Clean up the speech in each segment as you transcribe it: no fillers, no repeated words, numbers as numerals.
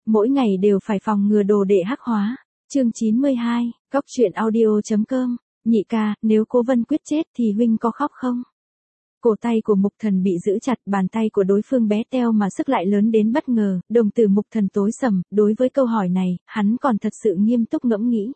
mỗi ngày đều phải phòng ngừa đồ đệ hắc hóa. Chương 92, Cóc truyện audio.com, nhị ca, nếu Cố Vân Quyết chết thì huynh có khóc không? Cổ tay của Mục Thần bị giữ chặt, bàn tay của đối phương bé teo mà sức lại lớn đến bất ngờ, đồng tử Mục Thần tối sầm, đối với câu hỏi này, hắn còn thật sự nghiêm túc ngẫm nghĩ.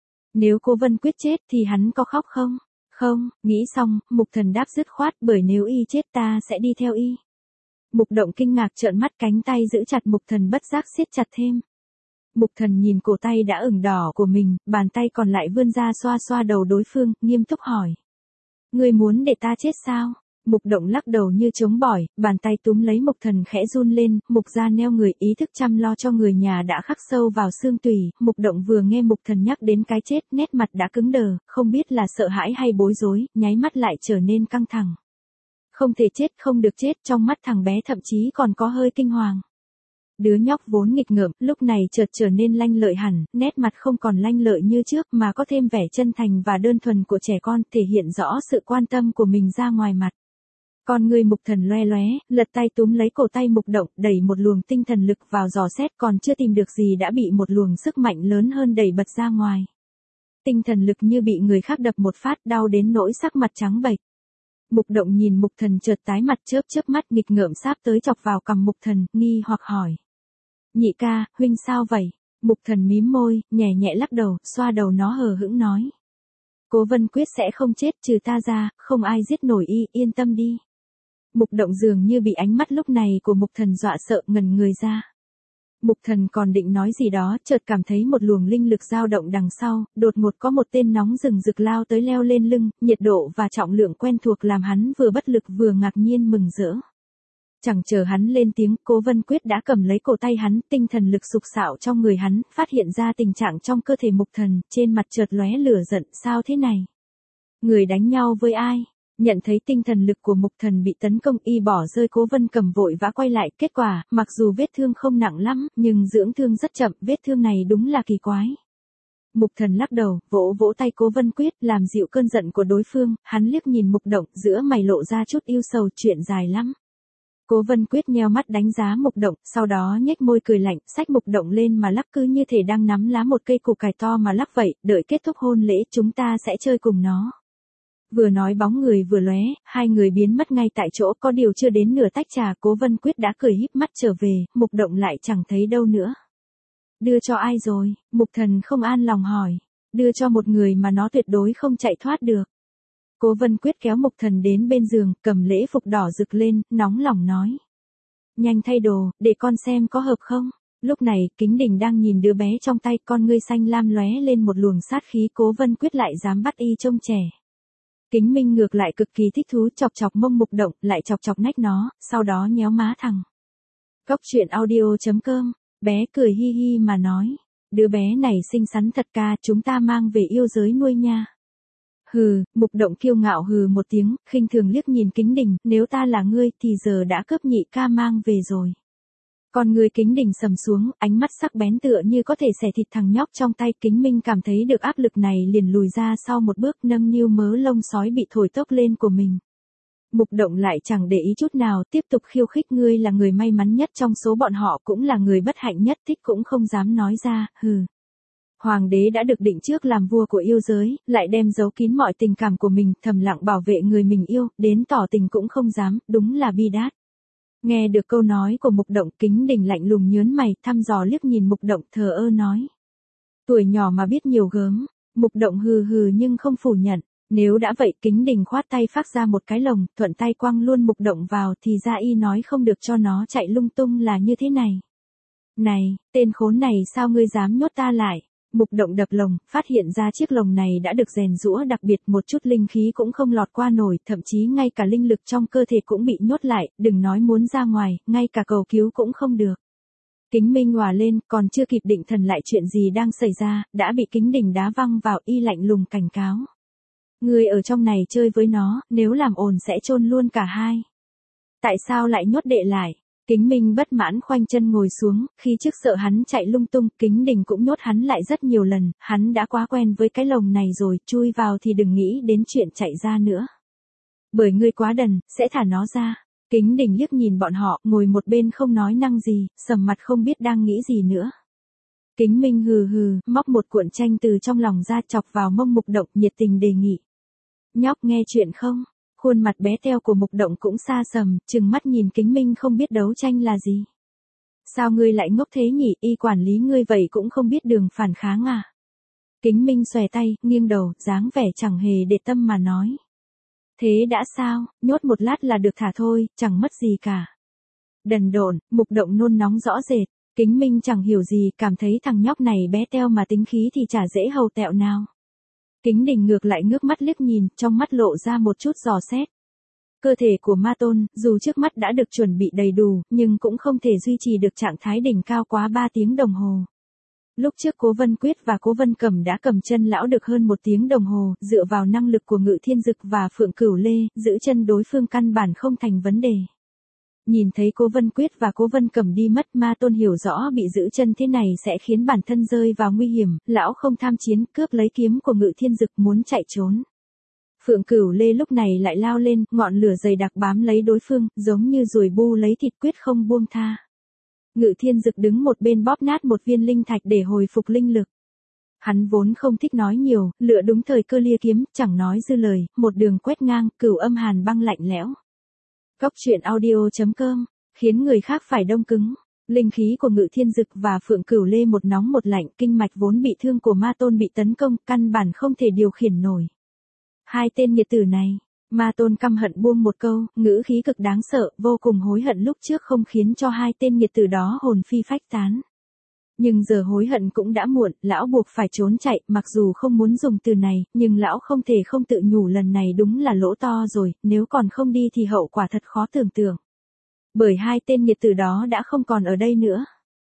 Nếu Cố Vân Quyết chết thì hắn có khóc không? Không, nghĩ xong, Mục Thần đáp dứt khoát, bởi nếu y chết ta sẽ đi theo y. Mục Động kinh ngạc trợn mắt, cánh tay giữ chặt Mục Thần bất giác siết chặt thêm. Mục Thần nhìn cổ tay đã ửng đỏ của mình, bàn tay còn lại vươn ra xoa xoa đầu đối phương, nghiêm túc hỏi. Ngươi muốn để ta chết sao? Mục Động lắc đầu như chống bỏi, bàn tay túm lấy Mục Thần khẽ run lên, Mục gia neo người ý thức chăm lo cho người nhà đã khắc sâu vào xương tủy. Mục Động vừa nghe Mục Thần nhắc đến cái chết, nét mặt đã cứng đờ, không biết là sợ hãi hay bối rối, nháy mắt lại trở nên căng thẳng. Không thể chết, không được chết, trong mắt thằng bé thậm chí còn có hơi kinh hoàng. Đứa nhóc vốn nghịch ngợm, lúc này chợt trở nên lanh lợi hẳn, nét mặt không còn lanh lợi như trước mà có thêm vẻ chân thành và đơn thuần của trẻ con, thể hiện rõ sự quan tâm của mình ra ngoài mặt. Con người Mục Thần loe loé, lật tay túm lấy cổ tay Mục Động, đẩy một luồng tinh thần lực vào dò xét, còn chưa tìm được gì đã bị một luồng sức mạnh lớn hơn đẩy bật ra ngoài. Tinh thần lực như bị người khác đập một phát, đau đến nỗi sắc mặt trắng bệch. Mục Động nhìn Mục Thần chợt tái mặt, chớp mắt nghịch ngợm sáp tới chọc vào cằm Mục Thần, nghi hoặc hỏi. Nhị ca, huynh sao vậy? Mục Thần mím môi, nhẹ nhẹ lắc đầu, xoa đầu nó hờ hững nói. Cố Vân Quyết sẽ không chết, trừ ta ra, không ai giết nổi y, yên tâm đi. Mục Động dường như bị ánh mắt lúc này của Mục Thần dọa sợ, ngẩn người ra. Mục Thần còn định nói gì đó, chợt cảm thấy một luồng linh lực dao động đằng sau, đột ngột có một tên nóng rừng rực lao tới leo lên lưng, nhiệt độ và trọng lượng quen thuộc làm hắn vừa bất lực vừa ngạc nhiên mừng rỡ. Chẳng chờ hắn lên tiếng, Cố Vân Quyết đã cầm lấy cổ tay hắn, tinh thần lực sục sạo trong người hắn, phát hiện ra tình trạng trong cơ thể Mục Thần, trên mặt chợt lóe lửa giận, sao thế này? Người đánh nhau với ai? Nhận thấy tinh thần lực của Mục Thần bị tấn công, y bỏ rơi Cố Vân Cầm vội vã quay lại, kết quả, mặc dù vết thương không nặng lắm, nhưng dưỡng thương rất chậm, vết thương này đúng là kỳ quái. Mục Thần lắc đầu, vỗ vỗ tay Cố Vân Quyết, làm dịu cơn giận của đối phương, hắn liếc nhìn Mục Động, giữa mày lộ ra chút ưu sầu, chuyện dài lắm. Cố Vân Quyết nheo mắt đánh giá Mục Động, sau đó nhếch môi cười lạnh, xách Mục Động lên mà lắc cứ như thể đang nắm lá một cây củ cải to mà lắc vậy, đợi kết thúc hôn lễ chúng ta sẽ chơi cùng nó. Vừa nói bóng người vừa lóe, hai người biến mất ngay tại chỗ, có điều chưa đến nửa tách trà, Cố Vân Quyết đã cười híp mắt trở về, Mục Động lại chẳng thấy đâu nữa. Đưa cho ai rồi? Mục Thần không an lòng hỏi. Đưa cho một người mà nó tuyệt đối không chạy thoát được. Cố Vân Quyết kéo Mục Thần đến bên giường, cầm lễ phục đỏ rực lên, nóng lòng nói. Nhanh thay đồ, để con xem có hợp không? Lúc này, Kính Đình đang nhìn đứa bé trong tay, con ngươi xanh lam lóe lên một luồng sát khí, Cố Vân Quyết lại dám bắt y trông trẻ. Kính Minh ngược lại cực kỳ thích thú, chọc chọc mông Mục Động, lại chọc chọc nách nó, sau đó nhéo má thằng. Cóc truyện audio.com, bé cười hi hi mà nói. Đứa bé này xinh xắn thật ca, chúng ta mang về yêu giới nuôi nha. Hừ, Mục Động kiêu ngạo hừ một tiếng, khinh thường liếc nhìn Kính Đình, nếu ta là ngươi thì giờ đã cướp nhị ca mang về rồi. Còn người Kính Đình sầm xuống, ánh mắt sắc bén tựa như có thể xẻ thịt thằng nhóc trong tay. Kính Minh cảm thấy được áp lực này liền lùi ra sau một bước, nâng niu mớ lông sói bị thổi tốc lên của mình. Mục Động lại chẳng để ý chút nào, tiếp tục khiêu khích, ngươi là người may mắn nhất trong số bọn họ, cũng là người bất hạnh nhất, thích cũng không dám nói ra, hừ. Hoàng đế đã được định trước làm vua của yêu giới, lại đem giấu kín mọi tình cảm của mình, thầm lặng bảo vệ người mình yêu, đến tỏ tình cũng không dám, đúng là bi đát. Nghe được câu nói của Mục Động, Kính Đình lạnh lùng nhớn mày, thăm dò liếc nhìn Mục Động, thờ ơ nói. Tuổi nhỏ mà biết nhiều gớm. Mục Động hừ hừ nhưng không phủ nhận. Nếu đã vậy, Kính Đình khoát tay phát ra một cái lồng, thuận tay quăng luôn Mục Động vào, thì ra y nói không được cho nó chạy lung tung là như thế này. Này, tên khốn này sao ngươi dám nhốt ta lại? Mục Động đập lồng, phát hiện ra chiếc lồng này đã được rèn giũa đặc biệt, một chút linh khí cũng không lọt qua nổi, thậm chí ngay cả linh lực trong cơ thể cũng bị nhốt lại, đừng nói muốn ra ngoài, ngay cả cầu cứu cũng không được. Kính Minh òa lên, còn chưa kịp định thần lại chuyện gì đang xảy ra, đã bị Kính Đình đá văng vào, y lạnh lùng cảnh cáo. Người ở trong này chơi với nó, nếu làm ồn sẽ chôn luôn cả hai. Tại sao lại nhốt đệ lại? Kính Minh bất mãn khoanh chân ngồi xuống, khi trước sợ hắn chạy lung tung, Kính Đình cũng nhốt hắn lại rất nhiều lần, hắn đã quá quen với cái lồng này rồi, chui vào thì đừng nghĩ đến chuyện chạy ra nữa. Bởi ngươi quá đần, sẽ thả nó ra. Kính Đình liếc nhìn bọn họ, ngồi một bên không nói năng gì, sầm mặt không biết đang nghĩ gì nữa. Kính Minh hừ hừ, móc một cuộn tranh từ trong lòng ra chọc vào mông Mục Động, nhiệt tình đề nghị. Nhóc nghe chuyện không? Khuôn mặt bé teo của Mục Động cũng xa sầm, trừng mắt nhìn Kính Minh không biết đấu tranh là gì. Sao ngươi lại ngốc thế nhỉ, y quản lý ngươi vậy cũng không biết đường phản kháng à? Kính Minh xòe tay, nghiêng đầu, dáng vẻ chẳng hề để tâm mà nói. Thế đã sao, nhốt một lát là được thả thôi, chẳng mất gì cả. Đần độn, Mục Động nôn nóng rõ rệt. Kính Minh chẳng hiểu gì, cảm thấy thằng nhóc này bé teo mà tính khí thì chả dễ hầu tẹo nào. Kính Đình ngược lại ngước mắt liếc nhìn, trong mắt lộ ra một chút dò xét. Cơ thể của Ma Tôn, dù trước mắt đã được chuẩn bị đầy đủ, nhưng cũng không thể duy trì được trạng thái đỉnh cao quá 3 tiếng đồng hồ. Lúc trước Cố Vân Quyết và Cố Vân Cẩm đã cầm chân lão được hơn 1 tiếng đồng hồ, dựa vào năng lực của Ngự Thiên Dực và Phượng Cửu Lê, giữ chân đối phương căn bản không thành vấn đề. Nhìn thấy Cố Vân Quyết và Cố Vân Cẩm đi mất, Ma Tôn hiểu rõ bị giữ chân thế này sẽ khiến bản thân rơi vào nguy hiểm, lão không tham chiến, cướp lấy kiếm của Ngự Thiên Dực muốn chạy trốn. Phượng Cửu Lê lúc này lại lao lên, ngọn lửa dày đặc bám lấy đối phương, giống như ruồi bu lấy thịt quyết không buông tha. Ngự Thiên Dực đứng một bên bóp nát một viên linh thạch để hồi phục linh lực. Hắn vốn không thích nói nhiều, lựa đúng thời cơ lia kiếm, chẳng nói dư lời, một đường quét ngang, Cửu Âm Hàn băng lạnh lẽo. Góc truyện audio.com, khiến người khác phải đông cứng. Linh khí của Ngự Thiên Dực và Phượng Cửu Lê một nóng một lạnh, kinh mạch vốn bị thương của Ma Tôn bị tấn công, căn bản không thể điều khiển nổi. Hai tên nghiệt tử này, Ma Tôn căm hận buông một câu, ngữ khí cực đáng sợ, vô cùng hối hận lúc trước không khiến cho hai tên nghiệt tử đó hồn phi phách tán. Nhưng giờ hối hận cũng đã muộn, lão buộc phải trốn chạy, mặc dù không muốn dùng từ này, nhưng lão không thể không tự nhủ lần này đúng là lỗ to rồi, nếu còn không đi thì hậu quả thật khó tưởng tượng. Bởi hai tên nghiệt tử đó đã không còn ở đây nữa.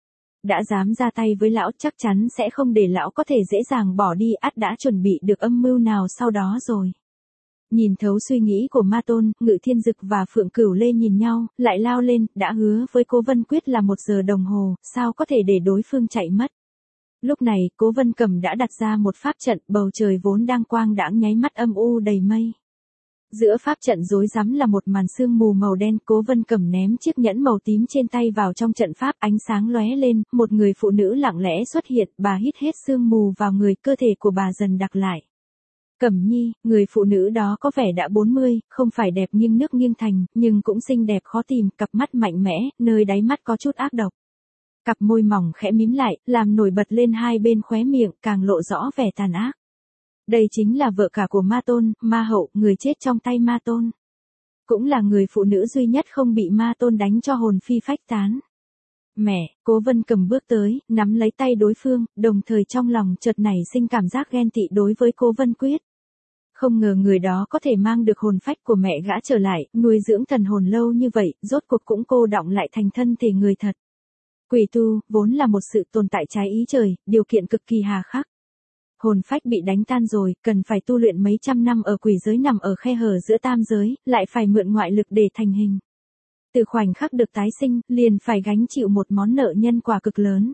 Đã dám ra tay với lão chắc chắn sẽ không để lão có thể dễ dàng bỏ đi, ắt đã chuẩn bị được âm mưu nào sau đó rồi. Nhìn thấu suy nghĩ của Ma Tôn, Ngự Thiên Dực và Phượng Cửu Lê nhìn nhau, lại lao lên, đã hứa với Cố Vân Quyết là 1 giờ đồng hồ, sao có thể để đối phương chạy mất. Lúc này, Cố Vân Cẩm đã đặt ra một pháp trận, bầu trời vốn đang quang đãng nháy mắt âm u đầy mây. Giữa pháp trận rối rắm là một màn sương mù màu đen, Cố Vân Cẩm ném chiếc nhẫn màu tím trên tay vào trong trận pháp, ánh sáng lóe lên, một người phụ nữ lặng lẽ xuất hiện, bà hít hết sương mù vào người, cơ thể của bà dần đặc lại. Cẩm Nhi, người phụ nữ đó có vẻ đã 40, không phải đẹp nghiêng nước nghiêng thành, nhưng cũng xinh đẹp khó tìm, cặp mắt mạnh mẽ, nơi đáy mắt có chút ác độc. Cặp môi mỏng khẽ mím lại, làm nổi bật lên hai bên khóe miệng, càng lộ rõ vẻ tàn ác. Đây chính là vợ cả của Ma Tôn, Ma Hậu, người chết trong tay Ma Tôn. Cũng là người phụ nữ duy nhất không bị Ma Tôn đánh cho hồn phi phách tán. Mẹ, Cố Vân Cẩm bước tới, nắm lấy tay đối phương, đồng thời trong lòng chợt nảy sinh cảm giác ghen tị đối với Cố Vân Quyết. Không ngờ người đó có thể mang được hồn phách của mẹ gã trở lại, nuôi dưỡng thần hồn lâu như vậy, rốt cuộc cũng cô đọng lại thành thân thể người thật. Quỷ tu, vốn là một sự tồn tại trái ý trời, điều kiện cực kỳ hà khắc. Hồn phách bị đánh tan rồi, cần phải tu luyện mấy trăm năm ở quỷ giới nằm ở khe hở giữa tam giới, lại phải mượn ngoại lực để thành hình. Từ khoảnh khắc được tái sinh, liền phải gánh chịu một món nợ nhân quả cực lớn.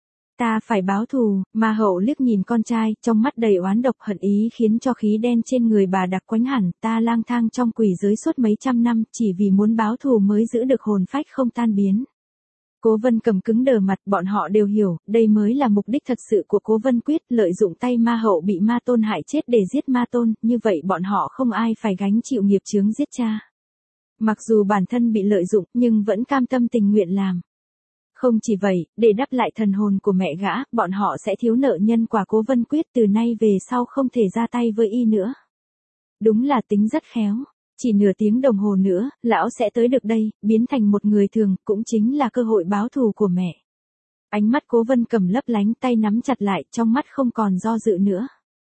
Ta phải báo thù, Ma Hậu liếc nhìn con trai, trong mắt đầy oán độc hận ý khiến cho khí đen trên người bà đặc quánh hẳn, ta lang thang trong quỷ giới suốt mấy trăm năm, chỉ vì muốn báo thù mới giữ được hồn phách không tan biến. Cố Vân Cẩm cứng đờ mặt, bọn họ đều hiểu, đây mới là mục đích thật sự của Cố Vân Quyết, lợi dụng tay Ma Hậu bị Ma Tôn hại chết để giết Ma Tôn, như vậy bọn họ không ai phải gánh chịu nghiệp chướng giết cha. Mặc dù bản thân bị lợi dụng, nhưng vẫn cam tâm tình nguyện làm. Không chỉ vậy, để đáp lại thần hồn của mẹ gã, bọn họ sẽ thiếu nợ nhân quả Cố Vân Quyết, từ nay về sau không thể ra tay với y nữa. Đúng là tính rất khéo. Chỉ nửa tiếng đồng hồ nữa, lão sẽ tới được đây, biến thành một người thường, cũng chính là cơ hội báo thù của mẹ. Ánh mắt Cố Vân Cẩm lấp lánh, tay nắm chặt lại, trong mắt không còn do dự nữa.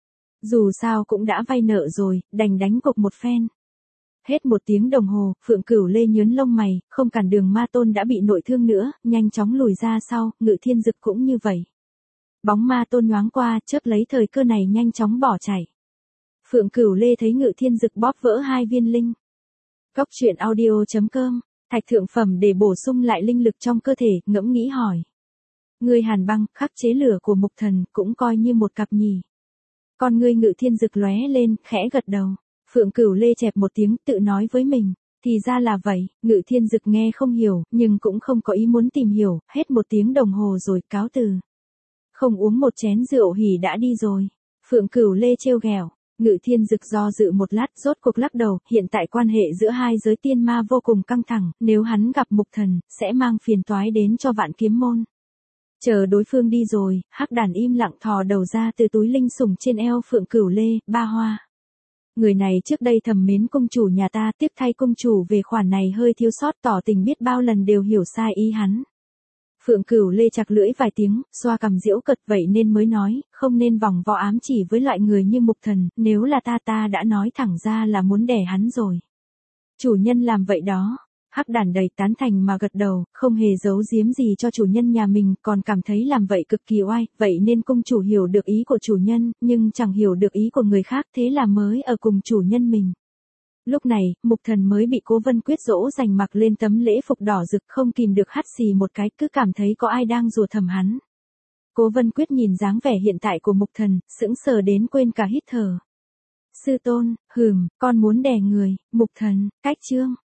Dù sao cũng đã vay nợ rồi, đành đánh cục một phen. Hết 1 tiếng đồng hồ, Phượng Cửu Lê nhướng lông mày, không cản đường Ma Tôn đã bị nội thương nữa, nhanh chóng lùi ra sau, Ngự Thiên Dực cũng như vậy. Bóng Ma Tôn nhoáng qua, chớp lấy thời cơ này nhanh chóng bỏ chạy. Phượng Cửu Lê thấy Ngự Thiên Dực bóp vỡ 2 viên linh. Góc truyện audio.com, thạch thượng phẩm để bổ sung lại linh lực trong cơ thể, ngẫm nghĩ hỏi. Ngươi Hàn Băng, khắc chế lửa của Mục Thần, cũng coi như một cặp nhỉ. Con ngươi Ngự Thiên Dực lóe lên, khẽ gật đầu. Phượng Cửu Lê chẹp một tiếng, tự nói với mình, Thì ra là vậy, Ngự Thiên Dực nghe không hiểu, nhưng cũng không có ý muốn tìm hiểu, hết 1 tiếng đồng hồ rồi, cáo từ. Không uống một chén rượu hỉ đã đi rồi. Phượng Cửu Lê trêu ghẹo. Ngự Thiên Dực do dự một lát, rốt cuộc lắc đầu, hiện tại quan hệ giữa hai giới tiên ma vô cùng căng thẳng, nếu hắn gặp Mục Thần, sẽ mang phiền toái đến cho Vạn Kiếm môn. Chờ đối phương đi rồi, Hắc Đàn im lặng thò đầu ra từ túi linh sủng trên eo Phượng Cửu Lê, ba hoa. Người này trước đây thầm mến công chủ nhà ta, tiếc thay công chủ về khoản này hơi thiếu sót, tỏ tình biết bao lần đều hiểu sai ý hắn. Phượng Cửu Lê chặt lưỡi vài tiếng, xoa cằm giễu cợt, vậy nên mới nói, không nên vòng vo ám chỉ với loại người như Mục Thần, nếu là ta đã nói thẳng ra là muốn đẻ hắn rồi. Chủ nhân làm vậy đó. Hắc Đàn đầy tán thành mà gật đầu, không hề giấu giếm gì cho chủ nhân nhà mình, còn cảm thấy làm vậy cực kỳ oai, vậy nên công chủ hiểu được ý của chủ nhân, nhưng chẳng hiểu được ý của người khác, thế là mới ở cùng chủ nhân mình. Lúc này, Mục Thần mới bị Cố Vân Quyết dỗ dành mặc lên tấm lễ phục đỏ rực, không kìm được hắt xì một cái, cứ cảm thấy có ai đang rủa thầm hắn. Cố Vân Quyết nhìn dáng vẻ hiện tại của Mục Thần, sững sờ đến quên cả hít thở. Sư tôn, con muốn đè người, Mục Thần, cách chương.